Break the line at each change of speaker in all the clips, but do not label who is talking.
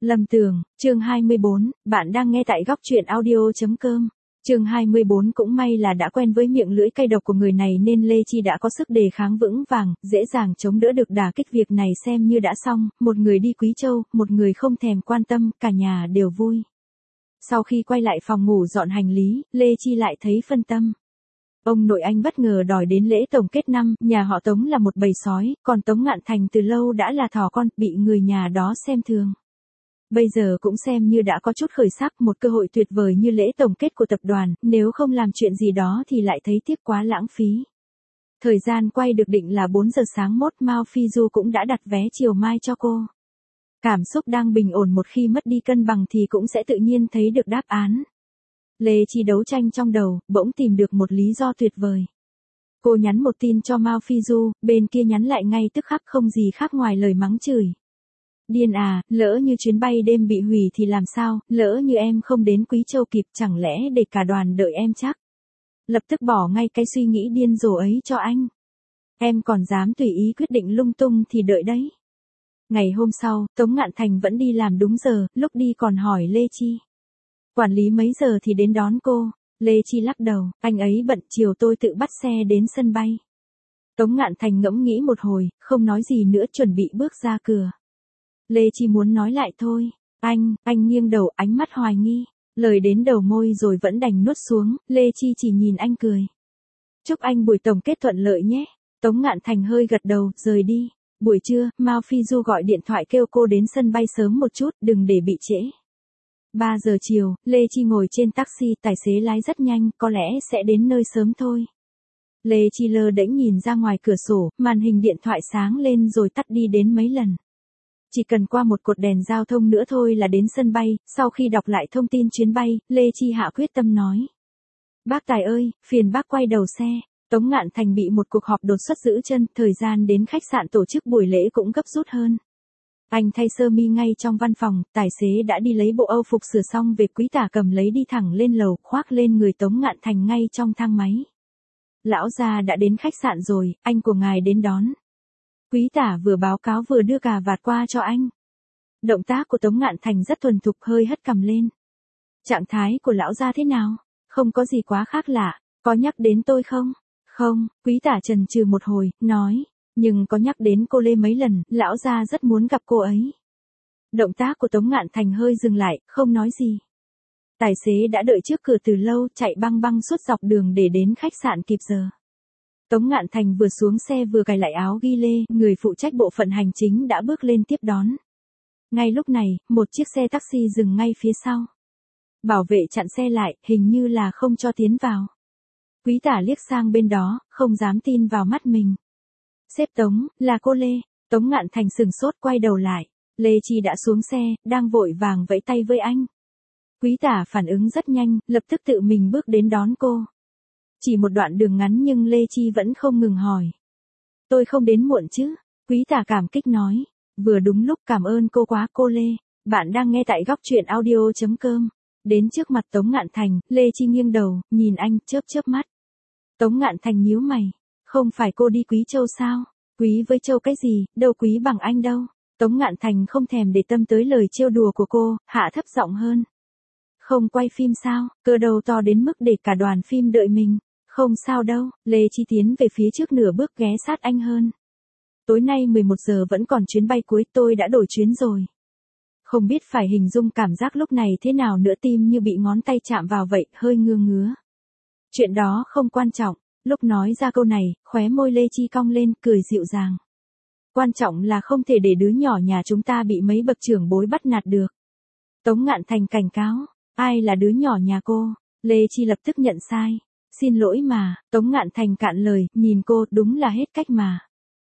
Lầm tưởng, chương 24, bạn đang nghe tại góc truyện audio.com. Chương 24 cũng may là đã quen với miệng lưỡi cay độc của người này nên Lê Chi đã có sức đề kháng vững vàng, dễ dàng chống đỡ được đả kích. Việc này xem như đã xong, một người đi Quý Châu, một người không thèm quan tâm, cả nhà đều vui. Sau khi quay lại phòng ngủ dọn hành lý, Lê Chi lại thấy phân tâm. Ông nội anh bất ngờ đòi đến lễ tổng kết năm, nhà họ Tống là một bầy sói, còn Tống Ngạn Thành từ lâu đã là thỏ con, bị người nhà đó xem thường. Bây giờ cũng xem như đã có chút khởi sắc, một cơ hội tuyệt vời như lễ tổng kết của tập đoàn, nếu không làm chuyện gì đó thì lại thấy tiếc quá lãng phí. Thời gian quay được định là 4 giờ sáng mốt, Mao Phi Du cũng đã đặt vé chiều mai cho cô. Cảm xúc đang bình ổn, một khi mất đi cân bằng thì cũng sẽ tự nhiên thấy được đáp án. Lê Chi đấu tranh trong đầu, bỗng tìm được một lý do tuyệt vời. Cô nhắn một tin cho Mao Phi Du, bên kia nhắn lại ngay tức khắc, không gì khác ngoài lời mắng chửi. Điên à, lỡ như chuyến bay đêm bị hủy thì làm sao, lỡ như em không đến Quý Châu kịp, chẳng lẽ để cả đoàn đợi em chắc. Lập tức bỏ ngay cái suy nghĩ điên rồ ấy cho anh. Em còn dám tùy ý quyết định lung tung thì đợi đấy. Ngày hôm sau, Tống Ngạn Thành vẫn đi làm đúng giờ, lúc đi còn hỏi Lê Chi. Quản lý mấy giờ thì đến đón cô? Lê Chi lắc đầu, anh ấy bận, chiều tôi tự bắt xe đến sân bay. Tống Ngạn Thành ngẫm nghĩ một hồi, không nói gì nữa, chuẩn bị bước ra cửa. Lê Chi muốn nói lại thôi. Anh nghiêng đầu, ánh mắt hoài nghi. Lời đến đầu môi rồi vẫn đành nuốt xuống, Lê Chi chỉ nhìn anh cười. Chúc anh buổi tổng kết thuận lợi nhé. Tống Ngạn Thành hơi gật đầu, rời đi. Buổi trưa, Mao Phi Du gọi điện thoại kêu cô đến sân bay sớm một chút, đừng để bị trễ. 3 giờ chiều, Lê Chi ngồi trên taxi, tài xế lái rất nhanh, có lẽ sẽ đến nơi sớm thôi. Lê Chi lơ đễnh nhìn ra ngoài cửa sổ, màn hình điện thoại sáng lên rồi tắt đi đến mấy lần. Chỉ cần qua một cột đèn giao thông nữa thôi là đến sân bay. Sau khi đọc lại thông tin chuyến bay, Lê Chi hạ quyết tâm nói. Bác Tài ơi, phiền bác quay đầu xe. Tống Ngạn Thành bị một cuộc họp đột xuất giữ chân, thời gian đến khách sạn tổ chức buổi lễ cũng gấp rút hơn. Anh thay sơ mi ngay trong văn phòng, tài xế đã đi lấy bộ Âu phục sửa xong về, Quý Tả cầm lấy đi thẳng lên lầu, khoác lên người Tống Ngạn Thành ngay trong thang máy. Lão gia đã đến khách sạn rồi, anh của ngài đến đón. Quý Tả vừa báo cáo vừa đưa cà vạt qua cho anh. Động tác của Tống Ngạn Thành rất thuần thục, hơi hất cằm lên. Trạng thái của lão gia thế nào? Không có gì quá khác lạ, có nhắc đến tôi không? Không, Quý Tả chần chừ một hồi, nói. Nhưng có nhắc đến cô Lê mấy lần, lão gia rất muốn gặp cô ấy. Động tác của Tống Ngạn Thành hơi dừng lại, không nói gì. Tài xế đã đợi trước cửa từ lâu, chạy băng băng suốt dọc đường để đến khách sạn kịp giờ. Tống Ngạn Thành vừa xuống xe vừa cài lại áo ghi lê, người phụ trách bộ phận hành chính đã bước lên tiếp đón. Ngay lúc này, một chiếc xe taxi dừng ngay phía sau. Bảo vệ chặn xe lại, hình như là không cho tiến vào. Quý Tả liếc sang bên đó, không dám tin vào mắt mình. Sếp Tống, là cô Lê. Tống Ngạn Thành sừng sốt quay đầu lại. Lê Chi đã xuống xe, đang vội vàng vẫy tay với anh. Quý Tả phản ứng rất nhanh, lập tức tự mình bước đến đón cô. Chỉ một đoạn đường ngắn nhưng Lê Chi vẫn không ngừng hỏi. Tôi không đến muộn chứ? Quý Tả cảm kích nói. Vừa đúng lúc, cảm ơn cô quá cô Lê. Bạn đang nghe tại góc truyện audio.com. Đến trước mặt Tống Ngạn Thành, Lê Chi nghiêng đầu, nhìn anh, chớp chớp mắt. Tống Ngạn Thành nhíu mày. Không phải cô đi Quý Châu sao? Quý với Châu cái gì, đâu quý bằng anh đâu. Tống Ngạn Thành không thèm để tâm tới lời trêu đùa của cô, hạ thấp giọng hơn. Không quay phim sao, cơ đầu to đến mức để cả đoàn phim đợi mình. Không sao đâu, Lê Chi tiến về phía trước nửa bước ghé sát anh hơn. Tối nay 11 giờ vẫn còn chuyến bay cuối, tôi đã đổi chuyến rồi. Không biết phải hình dung cảm giác lúc này thế nào nữa, tim như bị ngón tay chạm vào vậy, hơi ngứa ngứa. Chuyện đó không quan trọng. Lúc nói ra câu này, khóe môi Lê Chi cong lên, cười dịu dàng. Quan trọng là không thể để đứa nhỏ nhà chúng ta bị mấy bậc trưởng bối bắt nạt được. Tống Ngạn Thành cảnh cáo, ai là đứa nhỏ nhà cô? Lê Chi lập tức nhận sai. Xin lỗi mà, Tống Ngạn Thành cạn lời, nhìn cô, đúng là hết cách mà.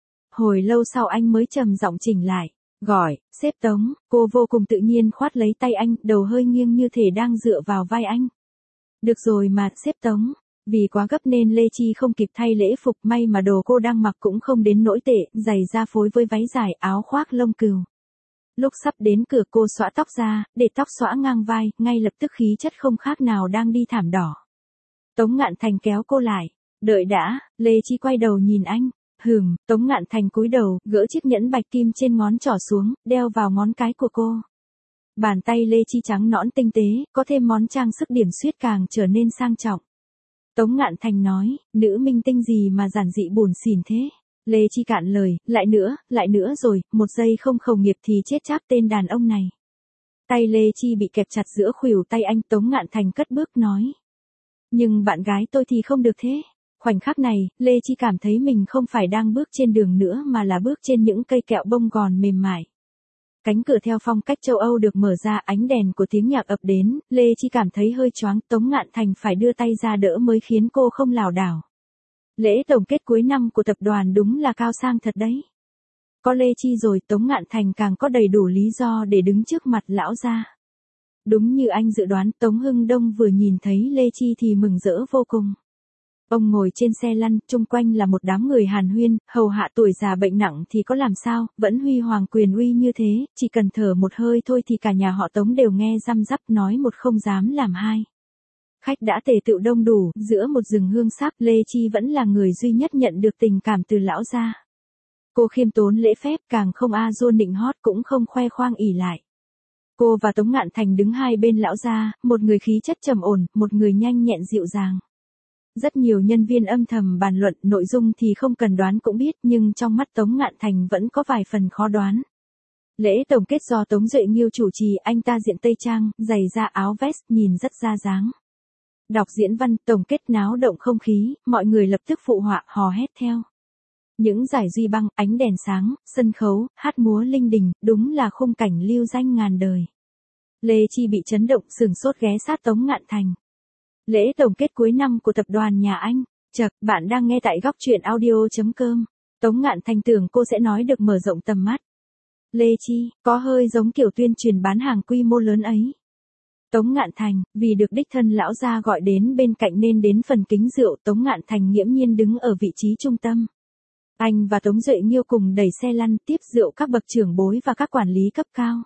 Hồi lâu sau anh mới trầm giọng chỉnh lại, gọi, sếp Tống. Cô vô cùng tự nhiên khoát lấy tay anh, đầu hơi nghiêng như thể đang dựa vào vai anh. Được rồi mà, sếp Tống. Vì quá gấp nên Lê Chi không kịp thay lễ phục, may mà đồ cô đang mặc cũng không đến nỗi tệ, giày da phối với váy dài, áo khoác lông cừu. Lúc sắp đến cửa cô xõa tóc ra, để tóc xõa ngang vai, ngay lập tức khí chất không khác nào đang đi thảm đỏ. Tống Ngạn Thành kéo cô lại. Đợi đã, Lê Chi quay đầu nhìn anh. Tống Ngạn Thành cúi đầu, gỡ chiếc nhẫn bạch kim trên ngón trỏ xuống, đeo vào ngón cái của cô. Bàn tay Lê Chi trắng nõn tinh tế, có thêm món trang sức điểm xuyết càng trở nên sang trọng. Tống Ngạn Thành nói, nữ minh tinh gì mà giản dị buồn xỉn thế. Lê Chi cạn lời, lại nữa rồi, một giây không khẩu nghiệp thì chết cháp tên đàn ông này. Tay Lê Chi bị kẹp chặt giữa khuỷu tay anh. Tống Ngạn Thành cất bước nói. Nhưng bạn gái tôi thì không được thế. Khoảnh khắc này, Lê Chi cảm thấy mình không phải đang bước trên đường nữa mà là bước trên những cây kẹo bông gòn mềm mại. Cánh cửa theo phong cách châu Âu được mở ra, ánh đèn của tiếng nhạc ập đến, Lê Chi cảm thấy hơi choáng. Tống Ngạn Thành phải đưa tay ra đỡ mới khiến cô không lảo đảo. Lễ tổng kết cuối năm của tập đoàn đúng là cao sang thật đấy. Có Lê Chi rồi, Tống Ngạn Thành càng có đầy đủ lý do để đứng trước mặt lão gia. Đúng như anh dự đoán, Tống Hưng Đông vừa nhìn thấy Lê Chi thì mừng rỡ vô cùng. Ông ngồi trên xe lăn, chung quanh là một đám người hàn huyên, hầu hạ tuổi già bệnh nặng thì có làm sao, vẫn huy hoàng quyền uy như thế, chỉ cần thở một hơi thôi thì cả nhà họ Tống đều nghe răm rắp, nói một không dám làm hai. Khách đã tề tựu đông đủ, giữa một rừng hương sáp, Lê Chi vẫn là người duy nhất nhận được tình cảm từ lão gia. Cô khiêm tốn lễ phép, càng không dô nịnh hót, cũng không khoe khoang ỷ lại. Cô và Tống Ngạn Thành đứng hai bên lão gia, một người khí chất trầm ổn, một người nhanh nhẹn dịu dàng. Rất nhiều nhân viên âm thầm bàn luận, nội dung thì không cần đoán cũng biết, nhưng trong mắt Tống Ngạn Thành vẫn có vài phần khó đoán. Lễ tổng kết do Tống Duệ Nghiêu chủ trì, anh ta diện tây trang, giày da áo vest, nhìn rất ra dáng. Đọc diễn văn, tổng kết náo động không khí, mọi người lập tức phụ họa, hò hét theo. Những dải duy băng, ánh đèn sáng, sân khấu, hát múa linh đình, đúng là khung cảnh lưu danh ngàn đời. Lê Chi bị chấn động, sửng sốt ghé sát Tống Ngạn Thành. Lễ tổng kết cuối năm của tập đoàn nhà anh. Chậc, bạn đang nghe tại góc truyện audio.com. Tống Ngạn Thành tưởng cô sẽ nói được mở rộng tầm mắt. Lê Chi, có hơi giống kiểu tuyên truyền bán hàng quy mô lớn ấy. Tống Ngạn Thành, vì được đích thân lão gia gọi đến bên cạnh nên đến phần kính rượu, Tống Ngạn Thành nghiễm nhiên đứng ở vị trí trung tâm. Anh và Tống Duệ Nghiêu cùng đẩy xe lăn tiếp rượu các bậc trưởng bối và các quản lý cấp cao.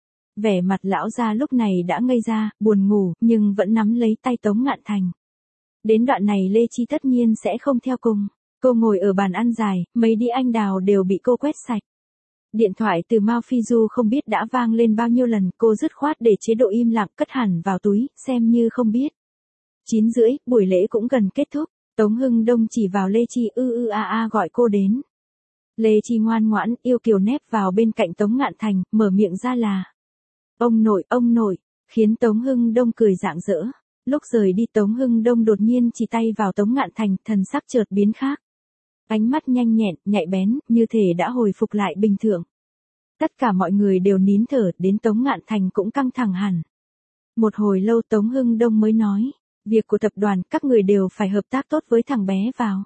Vẻ mặt lão gia lúc này đã ngây ra, buồn ngủ, nhưng vẫn nắm lấy tay Tống Ngạn Thành. Đến đoạn này Lê Chi tất nhiên sẽ không theo cùng. Cô ngồi ở bàn ăn dài, mấy đĩa anh đào đều bị cô quét sạch. Điện thoại từ Mao Phi Du không biết đã vang lên bao nhiêu lần, cô dứt khoát để chế độ im lặng, cất hẳn vào túi, xem như không biết. 9:30, buổi lễ cũng gần kết thúc. Tống Hưng Đông chỉ vào Lê Chi gọi cô đến. Lê Chi ngoan ngoãn, yêu kiều nép vào bên cạnh Tống Ngạn Thành, mở miệng ra là. Ông nội, khiến Tống Hưng Đông cười rạng rỡ. Lúc rời đi Tống Hưng Đông đột nhiên chỉ tay vào Tống Ngạn Thành, thần sắc chợt biến khác. Ánh mắt nhanh nhẹn, nhạy bén, như thể đã hồi phục lại bình thường. Tất cả mọi người đều nín thở, đến Tống Ngạn Thành cũng căng thẳng hẳn. Một hồi lâu Tống Hưng Đông mới nói. Việc của tập đoàn, các người đều phải hợp tác tốt với thằng bé vào.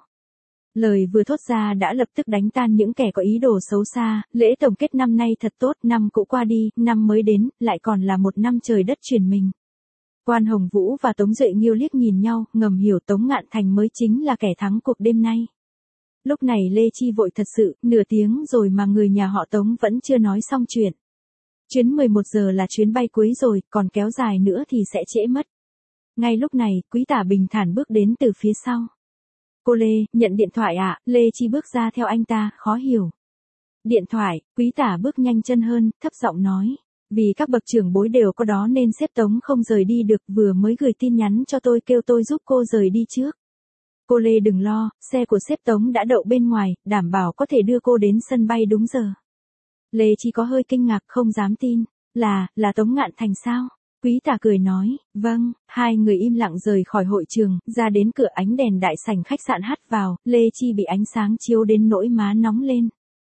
Lời vừa thốt ra đã lập tức đánh tan những kẻ có ý đồ xấu xa. Lễ tổng kết năm nay thật tốt, năm cũ qua đi, năm mới đến, lại còn là một năm trời đất chuyển mình. Quan Hồng Vũ và Tống Duệ Nghiêu liếc nhìn nhau, ngầm hiểu Tống Ngạn Thành mới chính là kẻ thắng cuộc đêm nay. Lúc này Lê Chi vội thật sự, nửa tiếng rồi mà người nhà họ Tống vẫn chưa nói xong chuyện. Chuyến 11 giờ là chuyến bay cuối rồi, còn kéo dài nữa thì sẽ trễ mất. Ngay lúc này, Quý Tả bình thản bước đến từ phía sau. Cô Lê, nhận điện thoại ạ. Lê Chi bước ra theo anh ta, khó hiểu. Điện thoại, Quý Tả bước nhanh chân hơn, thấp giọng nói. Vì các bậc trưởng bối đều có đó nên sếp Tống không rời đi được, vừa mới gửi tin nhắn cho tôi kêu tôi giúp cô rời đi trước. Cô Lê đừng lo, xe của sếp Tống đã đậu bên ngoài, đảm bảo có thể đưa cô đến sân bay đúng giờ. Lê Chi có hơi kinh ngạc, không dám tin. Là Tống Ngạn Thành sao? Quý Tả cười nói, vâng. Hai người im lặng rời khỏi hội trường, ra đến cửa, ánh đèn đại sảnh khách sạn hắt vào, Lê Chi bị ánh sáng chiếu đến nỗi má nóng lên.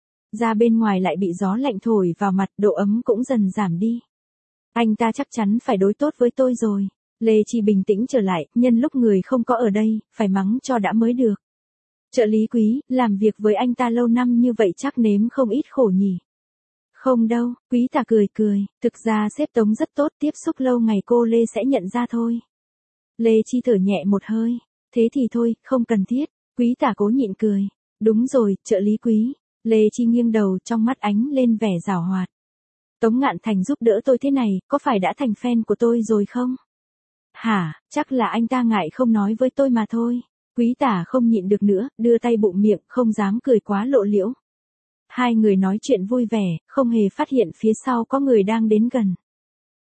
Ra bên ngoài lại bị gió lạnh thổi vào mặt, độ ấm cũng dần giảm đi. Anh ta chắc chắn phải đối tốt với tôi rồi. Lê Chi bình tĩnh trở lại, nhân lúc người không có ở đây, phải mắng cho đã mới được. Trợ lý Quý, làm việc với anh ta lâu năm như vậy chắc nếm không ít khổ nhỉ. Không đâu, Quý Tả cười, thực ra sếp Tống rất tốt, tiếp xúc lâu ngày cô Lê sẽ nhận ra thôi. Lê Chi thở nhẹ một hơi, thế thì thôi, không cần thiết. Quý Tả cố nhịn cười. Đúng rồi, trợ lý Quý. Lê Chi nghiêng đầu, trong mắt ánh lên vẻ giảo hoạt. Tống Ngạn Thành giúp đỡ tôi thế này, có phải đã thành fan của tôi rồi không? Hả, chắc là anh ta ngại không nói với tôi mà thôi. Quý Tả không nhịn được nữa, đưa tay bụng miệng, không dám cười quá lộ liễu. Hai người nói chuyện vui vẻ, không hề phát hiện phía sau có người đang đến gần.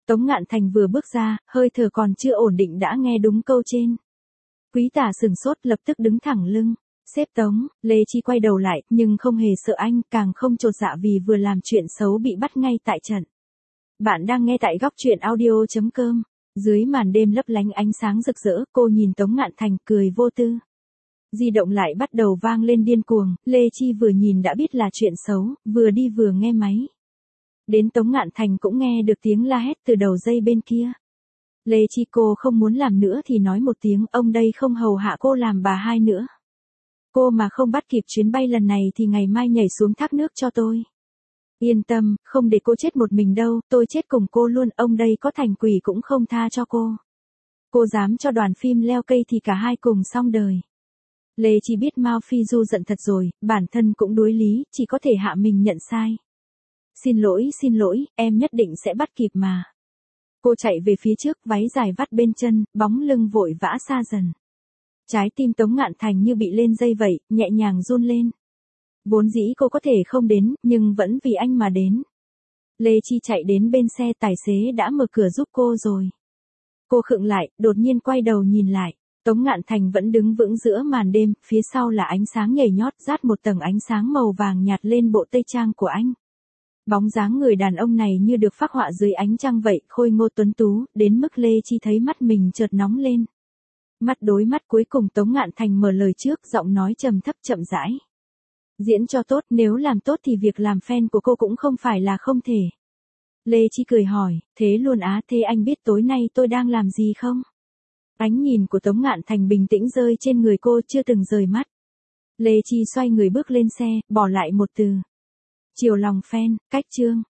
Tống Ngạn Thành vừa bước ra, hơi thở còn chưa ổn định đã nghe đúng câu trên. Quý tả sừng sốt lập tức đứng thẳng lưng. Sếp Tống, Lê Chi quay đầu lại, nhưng không hề sợ anh, càng không chột dạ vì vừa làm chuyện xấu bị bắt ngay tại trận. Bạn đang nghe tại góc truyện audio.com. Dưới màn đêm lấp lánh ánh sáng rực rỡ, cô nhìn Tống Ngạn Thành cười vô tư. Di động lại bắt đầu vang lên điên cuồng, Lê Chi vừa nhìn đã biết là chuyện xấu, vừa đi vừa nghe máy. Đến Tống Ngạn Thành cũng nghe được tiếng la hét từ đầu dây bên kia. Lê Chi, cô không muốn làm nữa thì nói một tiếng, ông đây không hầu hạ cô làm bà hai nữa. Cô mà không bắt kịp chuyến bay lần này thì ngày mai nhảy xuống thác nước cho tôi. Yên tâm, không để cô chết một mình đâu, tôi chết cùng cô luôn, ông đây có thành quỷ cũng không tha cho cô. Cô dám cho đoàn phim leo cây thì cả hai cùng xong đời. Lê Chi biết Mao Phi Du giận thật rồi, bản thân cũng đối lý, chỉ có thể hạ mình nhận sai. Xin lỗi, em nhất định sẽ bắt kịp mà. Cô chạy về phía trước, váy dài vắt bên chân, bóng lưng vội vã xa dần. Trái tim Tống Ngạn Thành như bị lên dây vậy, nhẹ nhàng run lên. Vốn dĩ cô có thể không đến, nhưng vẫn vì anh mà đến. Lê Chi chạy đến bên xe, tài xế đã mở cửa giúp cô rồi. Cô khựng lại, đột nhiên quay đầu nhìn lại. Tống Ngạn Thành vẫn đứng vững giữa màn đêm, phía sau là ánh sáng nhảy nhót, rát một tầng ánh sáng màu vàng nhạt lên bộ tây trang của anh. Bóng dáng người đàn ông này như được phác họa dưới ánh trăng vậy, khôi ngô tuấn tú, đến mức Lê Chi thấy mắt mình chợt nóng lên. Mắt đối mắt cuối cùng Tống Ngạn Thành mở lời trước, giọng nói trầm thấp chậm rãi. Diễn cho tốt, nếu làm tốt thì việc làm fan của cô cũng không phải là không thể. Lê Chi cười hỏi, thế luôn á, thế anh biết tối nay tôi đang làm gì không? Ánh nhìn của Tống Ngạn Thành bình tĩnh rơi trên người cô, chưa từng rời mắt. Lê Chi xoay người bước lên xe, bỏ lại một từ. Chiều lòng fan, cách chương.